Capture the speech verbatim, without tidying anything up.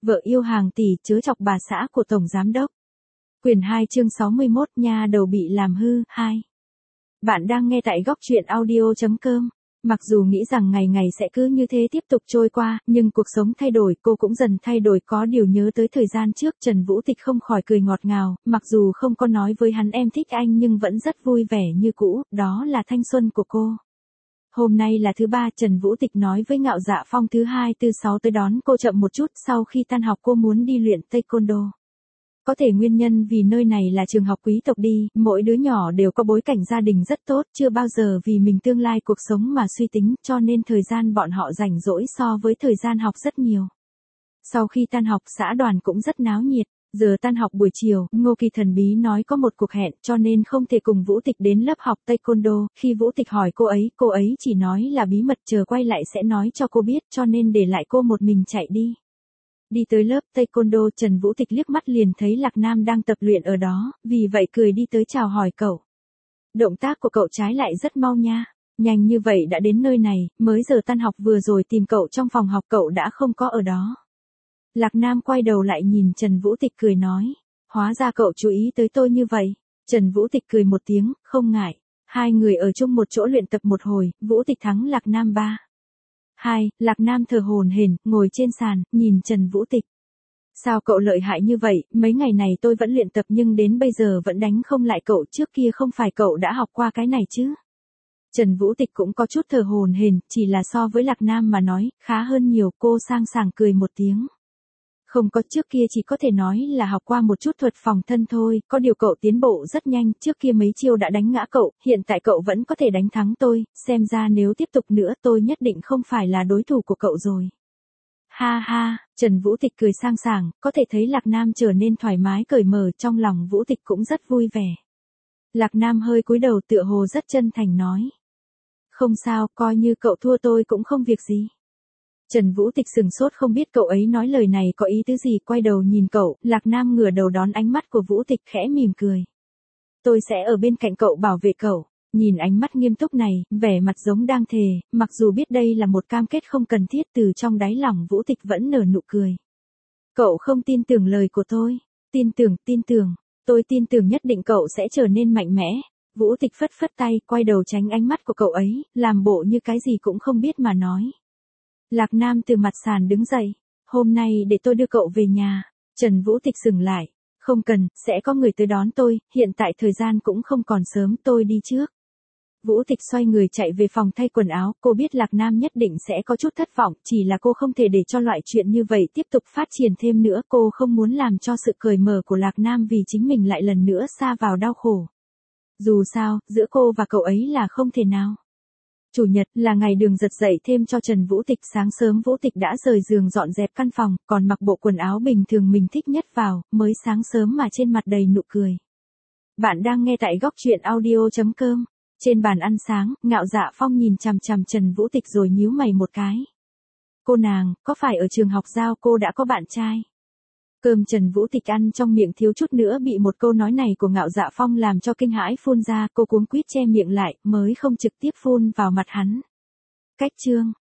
Vợ yêu hàng tỷ chớ chọc bà xã của Tổng Giám Đốc. Quyển hai chương sáu mươi mốt nha đầu bị làm hư, hai. Bạn đang nghe tại góc truyện audio chấm com. Mặc dù nghĩ rằng ngày ngày sẽ cứ như thế tiếp tục trôi qua, nhưng cuộc sống thay đổi, cô cũng dần thay đổi. Có điều nhớ tới thời gian trước, Trần Vũ Tịch không khỏi cười ngọt ngào, mặc dù không có nói với hắn em thích anh nhưng vẫn rất vui vẻ như cũ, đó là thanh xuân của cô. Hôm nay là thứ ba, Trần Vũ Tịch nói với Ngạo Dạ Phong thứ hai tư sáu tới đón cô chậm một chút, sau khi tan học cô muốn đi luyện taekwondo. Có thể nguyên nhân vì nơi này là trường học quý tộc đi, mỗi đứa nhỏ đều có bối cảnh gia đình rất tốt, chưa bao giờ vì mình tương lai cuộc sống mà suy tính, cho nên thời gian bọn họ rảnh rỗi so với thời gian học rất nhiều. Sau khi tan học, xã đoàn cũng rất náo nhiệt. Giờ tan học buổi chiều, Ngô Kỳ thần bí nói có một cuộc hẹn cho nên không thể cùng Vũ Tịch đến lớp học taekwondo. Khi Vũ Tịch hỏi cô ấy, cô ấy chỉ nói là bí mật, chờ quay lại sẽ nói cho cô biết, cho nên để lại cô một mình chạy đi. Đi tới lớp taekwondo, Trần Vũ Tịch liếc mắt liền thấy Lạc Nam đang tập luyện ở đó, vì vậy cười đi tới chào hỏi cậu. Động tác của cậu trái lại rất mau nha. Nhanh như vậy đã đến nơi này, mới giờ tan học vừa rồi tìm cậu trong phòng học cậu đã không có ở đó. Lạc Nam quay đầu lại nhìn Trần Vũ Tịch cười nói, hóa ra cậu chú ý tới tôi như vậy. Trần Vũ Tịch cười một tiếng, không ngại. Hai người ở chung một chỗ luyện tập một hồi, Vũ Tịch thắng Lạc Nam ba. Hai, Lạc Nam thở hổn hển, ngồi trên sàn, nhìn Trần Vũ Tịch. Sao cậu lợi hại như vậy, mấy ngày này tôi vẫn luyện tập nhưng đến bây giờ vẫn đánh không lại cậu, trước kia không phải cậu đã học qua cái này chứ? Trần Vũ Tịch cũng có chút thở hổn hển, chỉ là so với Lạc Nam mà nói, khá hơn nhiều. Cô sang sảng cười một tiếng. Không có, trước kia chỉ có thể nói là học qua một chút thuật phòng thân thôi, có điều cậu tiến bộ rất nhanh, trước kia mấy chiêu đã đánh ngã cậu, hiện tại cậu vẫn có thể đánh thắng tôi, xem ra nếu tiếp tục nữa tôi nhất định không phải là đối thủ của cậu rồi. Ha ha, Trần Vũ Tịch cười sang sảng, có thể thấy Lạc Nam trở nên thoải mái cởi mở, trong lòng Vũ Tịch cũng rất vui vẻ. Lạc Nam hơi cúi đầu tựa hồ rất chân thành nói. Không sao, coi như cậu thua tôi cũng không việc gì. Trần Vũ Tịch sừng sốt không biết cậu ấy nói lời này có ý tứ gì, quay đầu nhìn cậu, Lạc Nam ngửa đầu đón ánh mắt của Vũ Tịch khẽ mỉm cười. Tôi sẽ ở bên cạnh cậu bảo vệ cậu. Nhìn ánh mắt nghiêm túc này, vẻ mặt giống đang thề, mặc dù biết đây là một cam kết không cần thiết, từ trong đáy lòng Vũ Tịch vẫn nở nụ cười. Cậu không tin tưởng lời của tôi? Tin tưởng, tin tưởng. Tôi tin tưởng nhất định cậu sẽ trở nên mạnh mẽ. Vũ Tịch phất phất tay, quay đầu tránh ánh mắt của cậu ấy, làm bộ như cái gì cũng không biết mà nói. Lạc Nam từ mặt sàn đứng dậy. Hôm nay để tôi đưa cậu về nhà. Trần Vũ Tịch dừng lại. Không cần, sẽ có người tới đón tôi, hiện tại thời gian cũng không còn sớm, tôi đi trước. Vũ Tịch xoay người chạy về phòng thay quần áo, cô biết Lạc Nam nhất định sẽ có chút thất vọng, chỉ là cô không thể để cho loại chuyện như vậy tiếp tục phát triển thêm nữa, cô không muốn làm cho sự cởi mở của Lạc Nam vì chính mình lại lần nữa sa vào đau khổ. Dù sao, giữa cô và cậu ấy là không thể nào. Chủ nhật là ngày Đường Giật dậy thêm cho Trần Vũ Tịch, sáng sớm Vũ Tịch đã rời giường dọn dẹp căn phòng, còn mặc bộ quần áo bình thường mình thích nhất vào, mới sáng sớm mà trên mặt đầy nụ cười. Bạn đang nghe tại góc truyện audio chấm com. Trên bàn ăn sáng, Ngạo Dạ Phong nhìn chằm chằm Trần Vũ Tịch rồi nhíu mày một cái. Cô nàng, có phải ở trường học giao cô đã có bạn trai? Cơm Trần Vũ Tịch ăn trong miệng thiếu chút nữa bị một câu nói này của Ngạo Dạ Phong làm cho kinh hãi phun ra, cô cuống quýt che miệng lại, mới không trực tiếp phun vào mặt hắn. Cách chương.